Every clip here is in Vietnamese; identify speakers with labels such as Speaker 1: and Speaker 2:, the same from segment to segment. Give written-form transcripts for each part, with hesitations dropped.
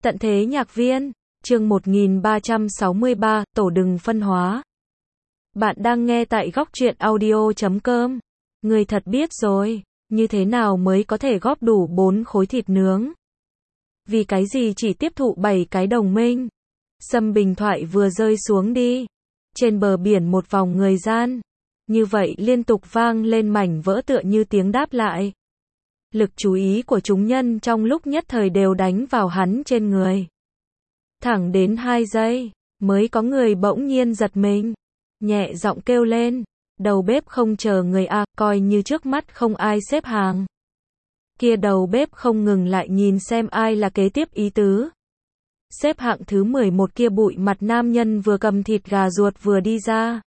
Speaker 1: Tận thế nhạc viên, chương 1363, tổ đừng phân hóa. Bạn đang nghe tại góc truyện audio.com. Người thật biết rồi, như thế nào mới có thể góp đủ 4 khối thịt nướng? Vì cái gì chỉ tiếp thụ 7 cái đồng minh? Sâm bình thoại vừa rơi xuống đi. Trên bờ biển một vòng người gian. Như vậy liên tục vang lên mảnh vỡ tựa như tiếng đáp lại. Lực chú ý của chúng nhân trong lúc nhất thời đều đánh vào hắn trên người. Thẳng đến 2 giây, mới có người bỗng nhiên giật mình. Nhẹ giọng kêu lên, đầu bếp không chờ người a, coi như trước mắt không ai xếp hàng. Kia đầu bếp không ngừng lại nhìn xem ai là kế tiếp ý tứ. Xếp hạng thứ 11 kia bụi mặt nam nhân vừa cầm thịt gà ruột vừa đi ra.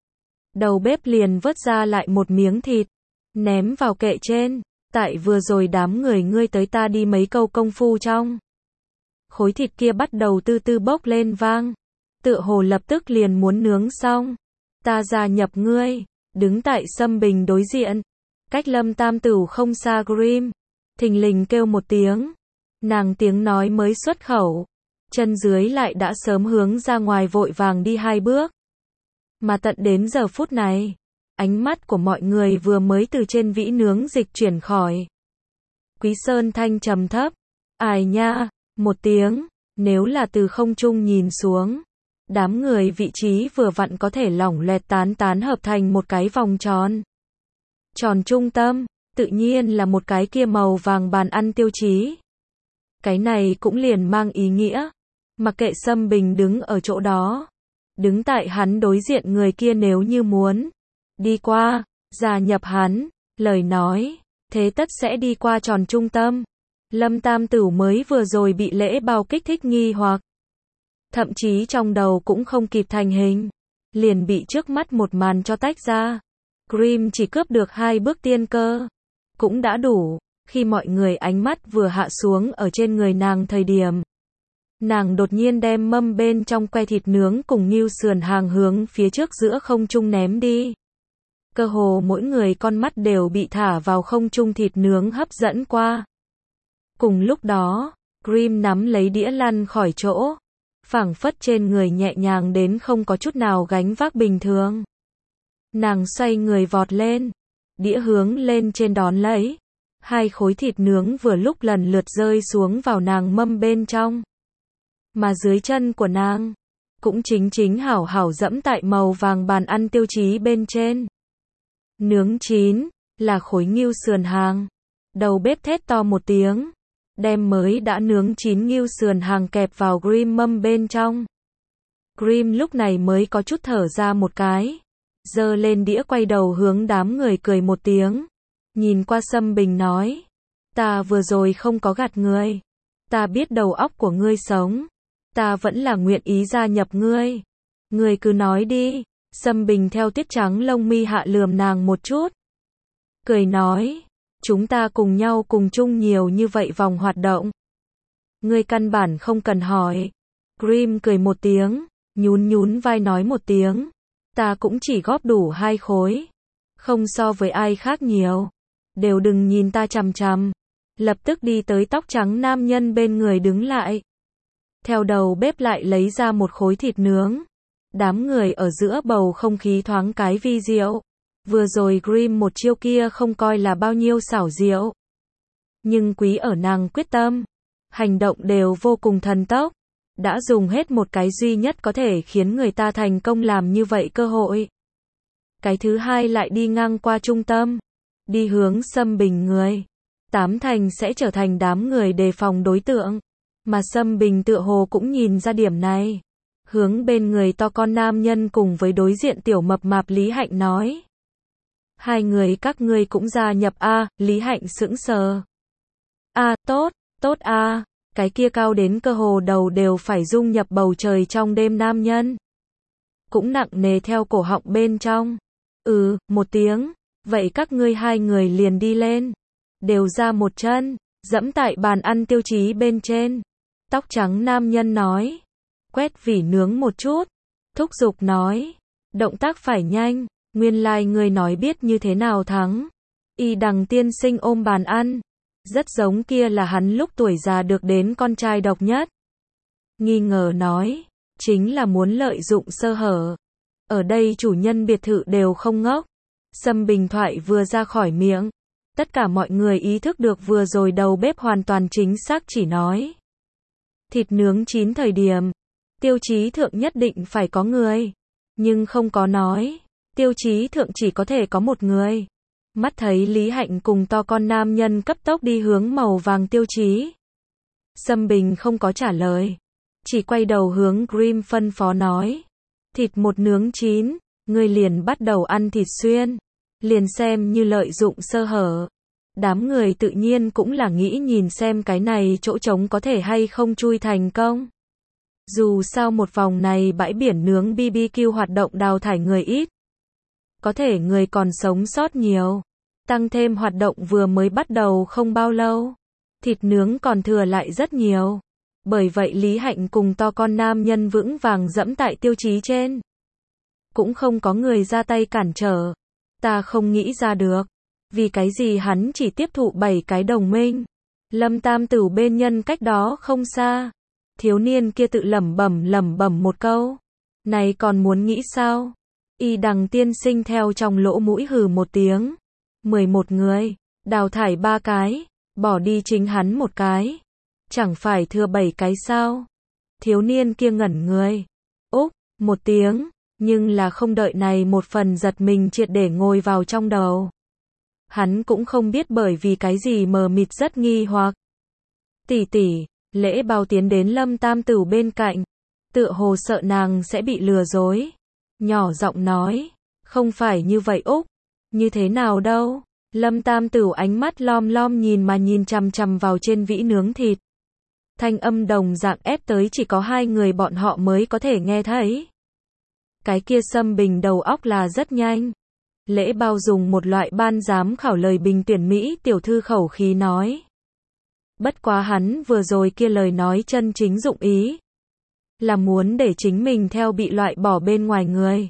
Speaker 1: Đầu bếp liền vớt ra lại một miếng thịt, ném vào kệ trên. Tại vừa rồi đám người ngươi tới ta đi mấy câu công phu trong. Khối thịt kia bắt đầu từ từ bốc lên vang. Tựa hồ lập tức liền muốn nướng xong. Ta gia nhập ngươi, đứng tại Sâm Bình đối diện. Cách Lâm Tam Tửu không xa Grim. Thình lình kêu một tiếng. Nàng tiếng nói mới xuất khẩu. Chân dưới lại đã sớm hướng ra ngoài vội vàng đi 2 bước. Mà tận đến giờ phút này. Ánh mắt của mọi người vừa mới từ trên vĩ nướng dịch chuyển khỏi. Quý Sơn thanh trầm thấp. Ai nha, một tiếng, nếu là từ không trung nhìn xuống. Đám người vị trí vừa vặn có thể lỏng loẹt tán hợp thành một cái vòng tròn. Tròn trung tâm, tự nhiên là một cái kia màu vàng bàn ăn tiêu chí. Cái này cũng liền mang ý nghĩa. Mặc kệ Sâm Bình đứng ở chỗ đó. Đứng tại hắn đối diện người kia nếu như muốn đi qua, gia nhập hắn, lời nói, thế tất sẽ đi qua tròn trung tâm. Lâm Tam Tửu mới vừa rồi bị lễ bao kích thích nghi hoặc. Thậm chí trong đầu cũng không kịp thành hình. Liền bị trước mắt một màn cho tách ra. Grim chỉ cướp được 2 bước tiên cơ. Cũng đã đủ, khi mọi người ánh mắt vừa hạ xuống ở trên người nàng thời điểm. Nàng đột nhiên đem mâm bên trong que thịt nướng cùng nghêu sườn hàng hướng phía trước giữa không trung ném đi. Cơ hồ mỗi người con mắt đều bị thả vào không trung thịt nướng hấp dẫn qua. Cùng lúc đó, Grim nắm lấy đĩa lăn khỏi chỗ. Phảng phất trên người nhẹ nhàng đến không có chút nào gánh vác bình thường. Nàng xoay người vọt lên. Đĩa hướng lên trên đón lấy. 2 khối thịt nướng vừa lúc lần lượt rơi xuống vào nàng mâm bên trong. Mà dưới chân của nàng, cũng chính hảo hảo dẫm tại màu vàng bàn ăn tiêu chí bên trên. Nướng chín, là khối nghêu sườn hàng. Đầu bếp thét to một tiếng. Đem mới đã nướng chín nghêu sườn hàng kẹp vào Grim mâm bên trong. Grim lúc này mới có chút thở ra một cái. Giơ lên đĩa quay đầu hướng đám người cười một tiếng. Nhìn qua Sâm Bình nói. Ta vừa rồi không có gạt ngươi. Ta biết đầu óc của ngươi sống. Ta vẫn là nguyện ý gia nhập ngươi. Ngươi cứ nói đi. Sâm Bình theo tiết trắng lông mi hạ lườm nàng một chút. Cười nói. Chúng ta cùng nhau cùng chung nhiều như vậy vòng hoạt động. Ngươi căn bản không cần hỏi. Grim cười một tiếng. Nhún vai nói một tiếng. Ta cũng chỉ góp đủ 2 khối. Không so với ai khác nhiều. Đều đừng nhìn ta chằm chằm. Lập tức đi tới tóc trắng nam nhân bên người đứng lại. Theo đầu bếp lại lấy ra một khối thịt nướng. Đám người ở giữa bầu không khí thoáng cái vi diệu. Vừa rồi Grim một chiêu kia không coi là bao nhiêu xảo diệu. Nhưng quý ở nàng quyết tâm. Hành động đều vô cùng thần tốc. Đã dùng hết một cái duy nhất có thể khiến người ta thành công làm như vậy cơ hội. Cái thứ hai lại đi ngang qua trung tâm. Đi hướng Sâm Bình người. 8 thành sẽ trở thành đám người đề phòng đối tượng. Mà Sâm Bình tựa hồ cũng nhìn ra điểm này. Hướng bên người to con nam nhân cùng với đối diện tiểu mập mạp Lý Hạnh nói. 2 người các ngươi cũng gia nhập a. Lý Hạnh sững sờ. Tốt a. Cái kia cao đến cơ hồ đầu đều phải dung nhập bầu trời trong đêm nam nhân. Cũng nặng nề theo cổ họng bên trong. Một tiếng. Vậy các ngươi 2 người liền đi lên. Đều ra một chân. Dẫm tại bàn ăn tiêu chí bên trên. Tóc trắng nam nhân nói. Quét vỉ nướng một chút. Thúc giục nói. Động tác phải nhanh. Nguyên lai ngươi nói biết như thế nào thắng. Y Đằng tiên sinh ôm bàn ăn. Rất giống kia là hắn lúc tuổi già được đến con trai độc nhất. nghi ngờ nói, chính là muốn lợi dụng sơ hở. Ở đây chủ nhân biệt thự đều không ngốc. Sâm Bình thoại vừa ra khỏi miệng, tất cả mọi người ý thức được vừa rồi đầu bếp hoàn toàn chính xác chỉ nói. Thịt nướng chín thời điểm, tiêu chí thượng nhất định phải có người, nhưng không có nói, tiêu chí thượng chỉ có thể có một người. Mắt thấy Lý Hạnh cùng to con nam nhân cấp tốc đi hướng màu vàng tiêu chí. Sâm Bình không có trả lời, chỉ quay đầu hướng Grim phân phó nói. Thịt một nướng chín, ngươi liền bắt đầu ăn thịt xuyên, liền xem như lợi dụng sơ hở. Đám người tự nhiên cũng là nghĩ nhìn xem cái này chỗ trống có thể hay không chui thành công. Dù sao một vòng này bãi biển nướng BBQ hoạt động đào thải người ít, có thể người còn sống sót nhiều. Tăng thêm hoạt động vừa mới bắt đầu không bao lâu, thịt nướng còn thừa lại rất nhiều. Bởi vậy Lý Hạnh cùng to con nam nhân vững vàng dẫm tại tiêu chí trên. Cũng không có người ra tay cản trở. Ta không nghĩ ra được, vì cái gì hắn chỉ tiếp thụ 7 cái đồng minh. Lâm Tam Tửu bên nhân cách đó không xa. Thiếu niên kia tự lẩm bẩm một câu. Này còn muốn nghĩ sao? Y Đằng tiên sinh theo trong lỗ mũi hừ một tiếng. 11 người, đào thải 3 cái, bỏ đi chính hắn một cái. Chẳng phải thừa 7 cái sao? Thiếu niên kia ngẩn người. Úc, một tiếng, nhưng là không đợi này một phần giật mình triệt để ngồi vào trong đầu. Hắn cũng không biết bởi vì cái gì mờ mịt rất nghi hoặc. Tỷ tỷ, Lễ Bao tiến đến Lâm Tam Tửu bên cạnh, tựa hồ sợ nàng sẽ bị lừa dối. Nhỏ giọng nói, không phải như vậy Úc, như thế nào đâu? Lâm Tam Tửu ánh mắt lom lom nhìn chằm chằm vào trên vĩ nướng thịt. Thanh âm đồng dạng ép tới chỉ có 2 người bọn họ mới có thể nghe thấy. Cái kia Sâm Bình đầu óc là rất nhanh. Lễ Bao dùng một loại ban giám khảo lời bình tuyển Mỹ tiểu thư khẩu khí nói. Bất quá hắn vừa rồi kia lời nói chân chính dụng ý, là muốn để chính mình theo bị loại bỏ bên ngoài người.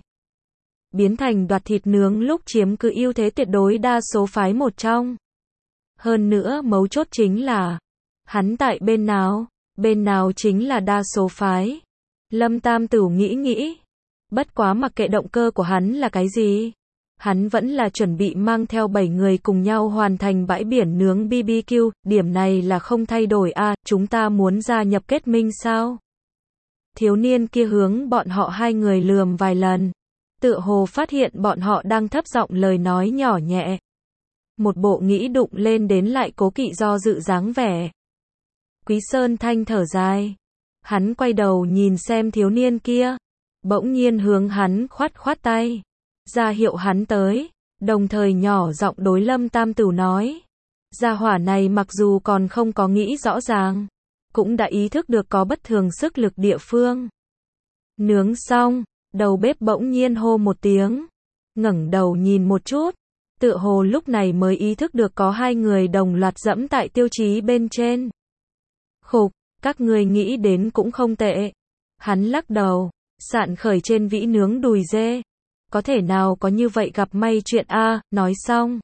Speaker 1: Biến thành đoạt thịt nướng lúc chiếm cứ ưu thế tuyệt đối đa số phái một trong. Hơn nữa mấu chốt chính là, hắn tại bên nào chính là đa số phái. Lâm Tam Tửu nghĩ. Bất quá mặc kệ động cơ của hắn là cái gì, hắn vẫn là chuẩn bị mang theo 7 người cùng nhau hoàn thành bãi biển nướng BBQ, điểm này là không thay đổi a, chúng ta muốn gia nhập kết minh sao? Thiếu niên kia hướng bọn họ 2 người lườm vài lần, tựa hồ phát hiện bọn họ đang thấp giọng lời nói nhỏ nhẹ. Một bộ nghĩ đụng lên đến lại cố kỵ do dự dáng vẻ. Quý Sơn Thanh thở dài, hắn quay đầu nhìn xem thiếu niên kia, bỗng nhiên hướng hắn khoát tay, ra hiệu hắn tới, đồng thời nhỏ giọng đối Lâm Tam Tửu nói. Gia hỏa này mặc dù còn không có nghĩ rõ ràng, cũng đã ý thức được có bất thường sức lực địa phương. Nướng xong, đầu bếp bỗng nhiên hô một tiếng, ngẩng đầu nhìn một chút, tựa hồ lúc này mới ý thức được có 2 người đồng loạt dẫm tại tiêu chí bên trên. Khục, các người nghĩ đến cũng không tệ. Hắn lắc đầu, sạn khởi trên vĩ nướng đùi dê. Có thể nào có như vậy gặp may chuyện a, nói xong.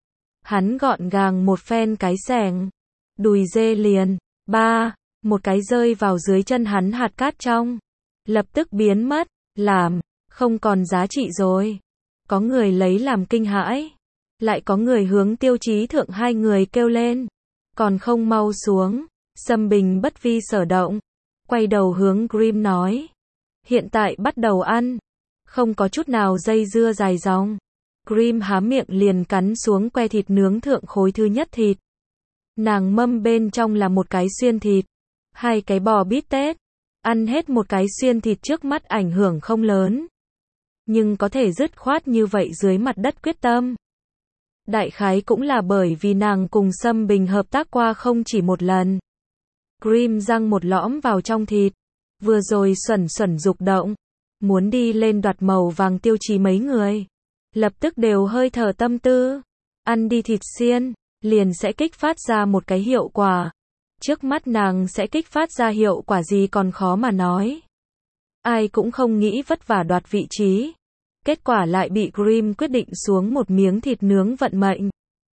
Speaker 1: Hắn gọn gàng một phen cái xẻng, đùi dê liền, một cái rơi vào dưới chân hắn hạt cát trong. Lập tức biến mất, làm, không còn giá trị rồi. Có người lấy làm kinh hãi. Lại có người hướng tiêu chí thượng 2 người kêu lên. Còn không mau xuống. Sâm Bình bất vi sở động, quay đầu hướng Grim nói. Hiện tại bắt đầu ăn. Không có chút nào dây dưa dài dòng. Grim há miệng liền cắn xuống que thịt nướng thượng khối thứ nhất thịt. Nàng mâm bên trong là một cái xuyên thịt, 2 cái bò bít tết. Ăn hết một cái xuyên thịt trước mắt ảnh hưởng không lớn, nhưng có thể dứt khoát như vậy dưới mặt đất quyết tâm. Đại khái cũng là bởi vì nàng cùng Sâm Bình hợp tác qua không chỉ một lần. Grim răng một lõm vào trong thịt, vừa rồi xuẩn dục động, muốn đi lên đoạt màu vàng tiêu chí mấy người. Lập tức đều hơi thở tâm tư, ăn đi thịt xiên, liền sẽ kích phát ra một cái hiệu quả. Trước mắt nàng sẽ kích phát ra hiệu quả gì còn khó mà nói. Ai cũng không nghĩ vất vả đoạt vị trí. Kết quả lại bị Grim quyết định xuống một miếng thịt nướng vận mệnh.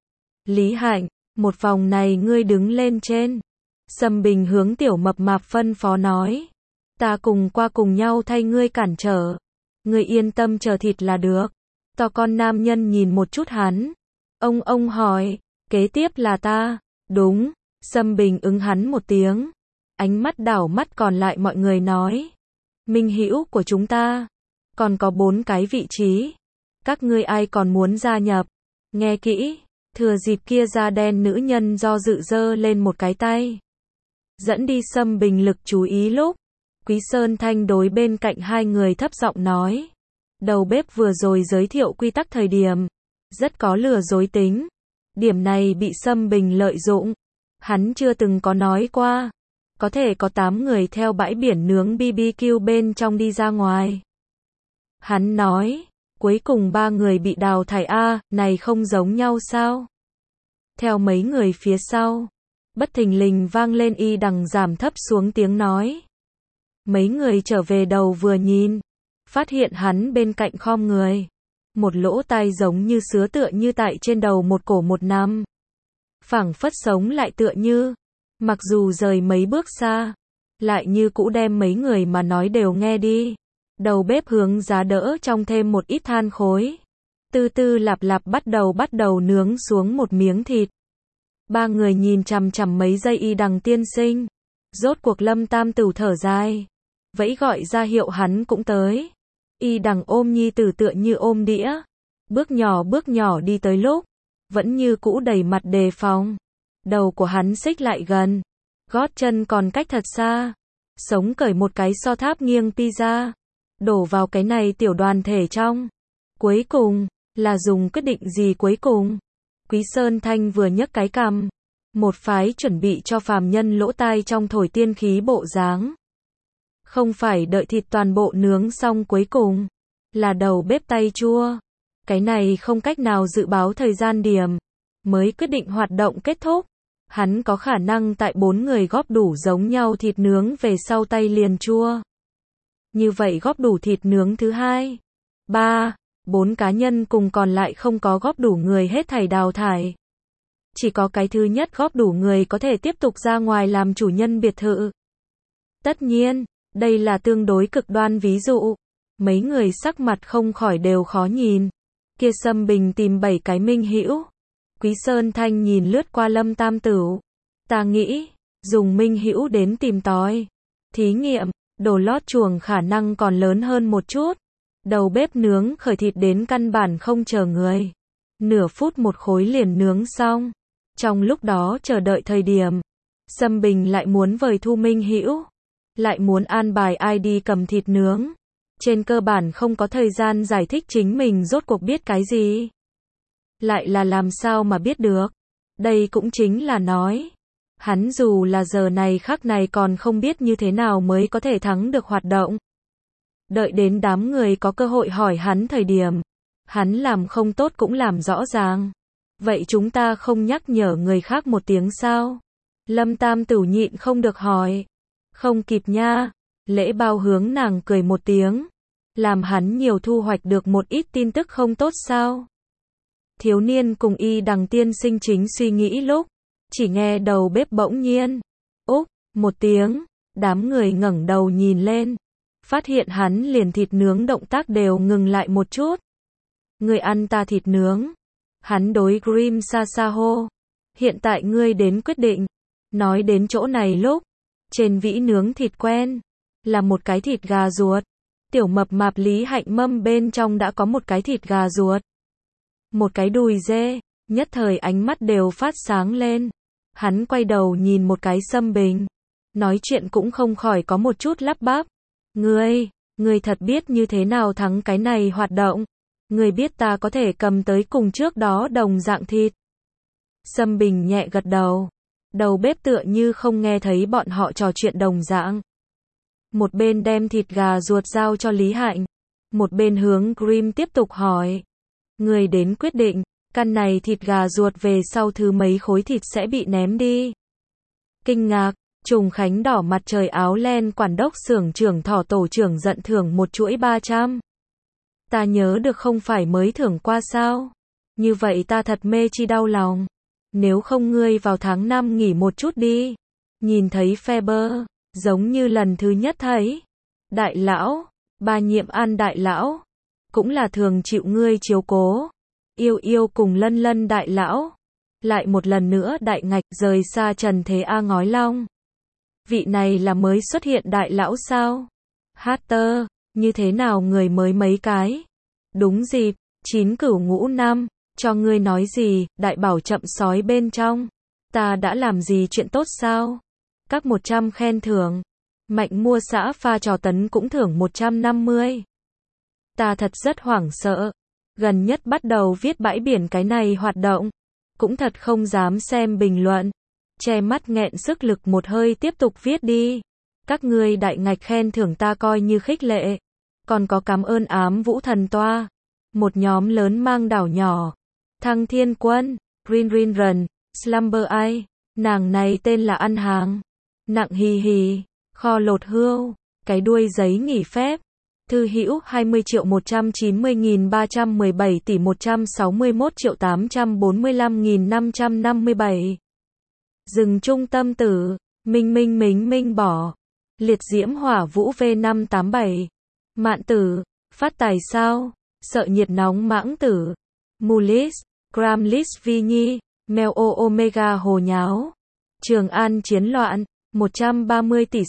Speaker 1: Lý Hạnh, một vòng này ngươi đứng lên trên. Sâm Bình hướng tiểu mập mạp phân phó nói. ta cùng qua cùng nhau thay ngươi cản trở. Ngươi yên tâm chờ thịt là được. To con nam nhân nhìn một chút hắn. Ông hỏi, kế tiếp là ta. Đúng, Sâm Bình ứng hắn một tiếng. Ánh mắt đảo mắt còn lại mọi người nói. Minh hữu của chúng ta. Còn có 4 cái vị trí. Các ngươi ai còn muốn gia nhập? Nghe kỹ, thừa dịp kia da đen nữ nhân do dự giơ lên một cái tay. Dẫn đi Sâm Bình lực chú ý lúc. Quý Sơn Thanh đối bên cạnh hai người thấp giọng nói. Đầu bếp vừa rồi giới thiệu quy tắc thời điểm. Rất có lừa dối tính. Điểm này bị Sâm Bình lợi dụng. Hắn chưa từng có nói qua. Có thể có 8 người theo bãi biển nướng BBQ bên trong đi ra ngoài. Hắn nói, cuối cùng 3 người bị đào thải này không giống nhau sao? Theo mấy người phía sau, bất thình lình vang lên y đằng giảm thấp xuống tiếng nói. Mấy người trở về đầu vừa nhìn, phát hiện hắn bên cạnh khom người. Một lỗ tai giống như sứa tựa như tại trên đầu một cổ một nằm. Phảng phất sống lại tựa như, mặc dù rời mấy bước xa, lại như cũ đem mấy người mà nói đều nghe đi. Đầu bếp hướng giá đỡ trong thêm một ít than khối. Từ từ lạp lạp bắt đầu nướng xuống một miếng thịt. 3 người nhìn chằm chằm mấy giây y đằng tiên sinh. Rốt cuộc Lâm Tam Tửu thở dài. Vẫy gọi ra hiệu hắn cũng tới. Y đằng ôm nhi tử tựa như ôm đĩa. Bước nhỏ đi tới lúc. Vẫn như cũ đầy mặt đề phòng. Đầu của hắn xích lại gần. Gót chân còn cách thật xa. Sống cởi một cái so tháp nghiêng pizza. Đổ vào cái này tiểu đoàn thể trong. Cuối cùng, là dùng quyết định gì cuối cùng? Quý Sơn Thanh vừa nhấc cái cằm. Một phái chuẩn bị cho phàm nhân lỗ tai trong thổi tiên khí bộ dáng. Không phải đợi thịt toàn bộ nướng xong cuối cùng. Là đầu bếp tay chua. Cái này không cách nào dự báo thời gian điểm. Mới quyết định hoạt động kết thúc. Hắn có khả năng tại 4 người góp đủ giống nhau thịt nướng về sau tay liền chua. Như vậy góp đủ thịt nướng thứ 2, 3, 4 cá nhân cùng còn lại không có góp đủ người hết thảy đào thải. Chỉ có cái thứ nhất góp đủ người có thể tiếp tục ra ngoài làm chủ nhân biệt thự. Tất nhiên, đây là tương đối cực đoan ví dụ. Mấy người sắc mặt không khỏi đều khó nhìn. Kia Sâm Bình tìm 7 cái minh hữu. Quý Sơn Thanh nhìn lướt qua Lâm Tam Tửu. Ta nghĩ, dùng minh hữu đến tìm tòi. Thí nghiệm, đồ lót chuồng khả năng còn lớn hơn một chút. Đầu bếp nướng khởi thịt đến căn bản không chờ người. Nửa phút một khối liền nướng xong. Trong lúc đó chờ đợi thời điểm, Sâm Bình lại muốn vời thu minh hữu. Lại muốn an bài ai đi cầm thịt nướng. Trên cơ bản không có thời gian giải thích chính mình rốt cuộc biết cái gì. Lại là làm sao mà biết được. Đây cũng chính là nói. Hắn dù là giờ này khắc này còn không biết như thế nào mới có thể thắng được hoạt động. Đợi đến đám người có cơ hội hỏi hắn thời điểm. Hắn làm không tốt cũng làm rõ ràng. Vậy chúng ta không nhắc nhở người khác một tiếng sao? Lâm Tam Tửu nhịn không được hỏi. Không kịp nha. Lễ bao hướng nàng cười một tiếng. Làm hắn nhiều thu hoạch được một ít tin tức không tốt sao? Thiếu niên cùng y đằng tiên sinh chính suy nghĩ lúc. Chỉ nghe đầu bếp bỗng nhiên. Úc, một tiếng. Đám người ngẩng đầu nhìn lên. Phát hiện hắn liền thịt nướng động tác đều ngừng lại một chút. Người ăn ta thịt nướng. Hắn đối Grim Sa hô. Hiện tại ngươi đến quyết định. Nói đến chỗ này lúc. Trên vĩ nướng thịt quen. Là một cái thịt gà ruột. Tiểu mập mạp Lý Hạnh Mâm bên trong đã có một cái thịt gà ruột. Một cái đùi dê. Nhất thời ánh mắt đều phát sáng lên. Hắn quay đầu nhìn một cái Sâm Bình. Nói chuyện cũng không khỏi có một chút lắp bắp. Ngươi thật biết như thế nào thắng cái này hoạt động. Ngươi biết ta có thể cầm tới cùng trước đó đồng dạng thịt. Sâm Bình nhẹ gật đầu. Đầu bếp tựa như không nghe thấy bọn họ trò chuyện đồng dạng. Một bên đem thịt gà ruột giao cho Lý Hạnh. Một bên hướng Grim tiếp tục hỏi. Ngươi đến quyết định, căn này thịt gà ruột về sau thứ mấy khối thịt sẽ bị ném đi. Kinh ngạc, Trùng Khánh đỏ mặt trời áo len quản đốc xưởng trưởng thỏ tổ trưởng giận thưởng một chuỗi 300. Ta nhớ được không phải mới thưởng qua sao? Như vậy ta thật mê chi đau lòng. Nếu không ngươi vào tháng 5 nghỉ một chút đi. Nhìn thấy Faber, giống như lần thứ nhất thấy. Đại lão, ba Nhiệm An đại lão, cũng là thường chịu ngươi chiếu cố. Yêu yêu cùng Lân Lân đại lão, lại một lần nữa đại ngạch rời xa trần thế A ngói long. Vị này là mới xuất hiện đại lão sao? Hater, như thế nào người mới mấy cái? Đúng dịp, 9 Cửu Ngũ năm, cho ngươi nói gì, đại bảo chậm sói bên trong. Ta đã làm gì chuyện tốt sao? Các 100 khen thưởng. Mạnh mua xã pha trò tấn cũng thưởng 150. Ta thật rất hoảng sợ. Gần nhất bắt đầu viết bãi biển cái này hoạt động. Cũng thật không dám xem bình luận. Che mắt nghẹn sức lực một hơi tiếp tục viết đi. Các ngươi đại ngạch khen thưởng ta coi như khích lệ. Còn có cảm ơn ám vũ thần toa. Một nhóm lớn mang đảo nhỏ. Thăng Thiên Quân, Rin Rin Rần, Slumber Eye. Nàng này tên là ăn hàng. Nặng hì hì, kho lột hươu, cái đuôi giấy nghỉ phép. Thư hữu 20.190.317 tỷ 161.845.557. Rừng trung tâm tử, minh bỏ. Liệt diễm hỏa vũ V587. Mạn tử, phát tài sao, sợ nhiệt nóng mãng tử. Mulis, Gramlis Vi Nhi, Mèo Omega hồ nháo. Trường An chiến loạn, 130 tỷ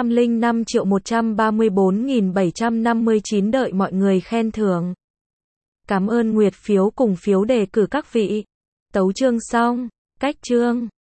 Speaker 1: 605.134.759 đợi mọi người khen thưởng. Cảm ơn nguyệt phiếu cùng phiếu đề cử các vị. Tấu chương xong, cách chương.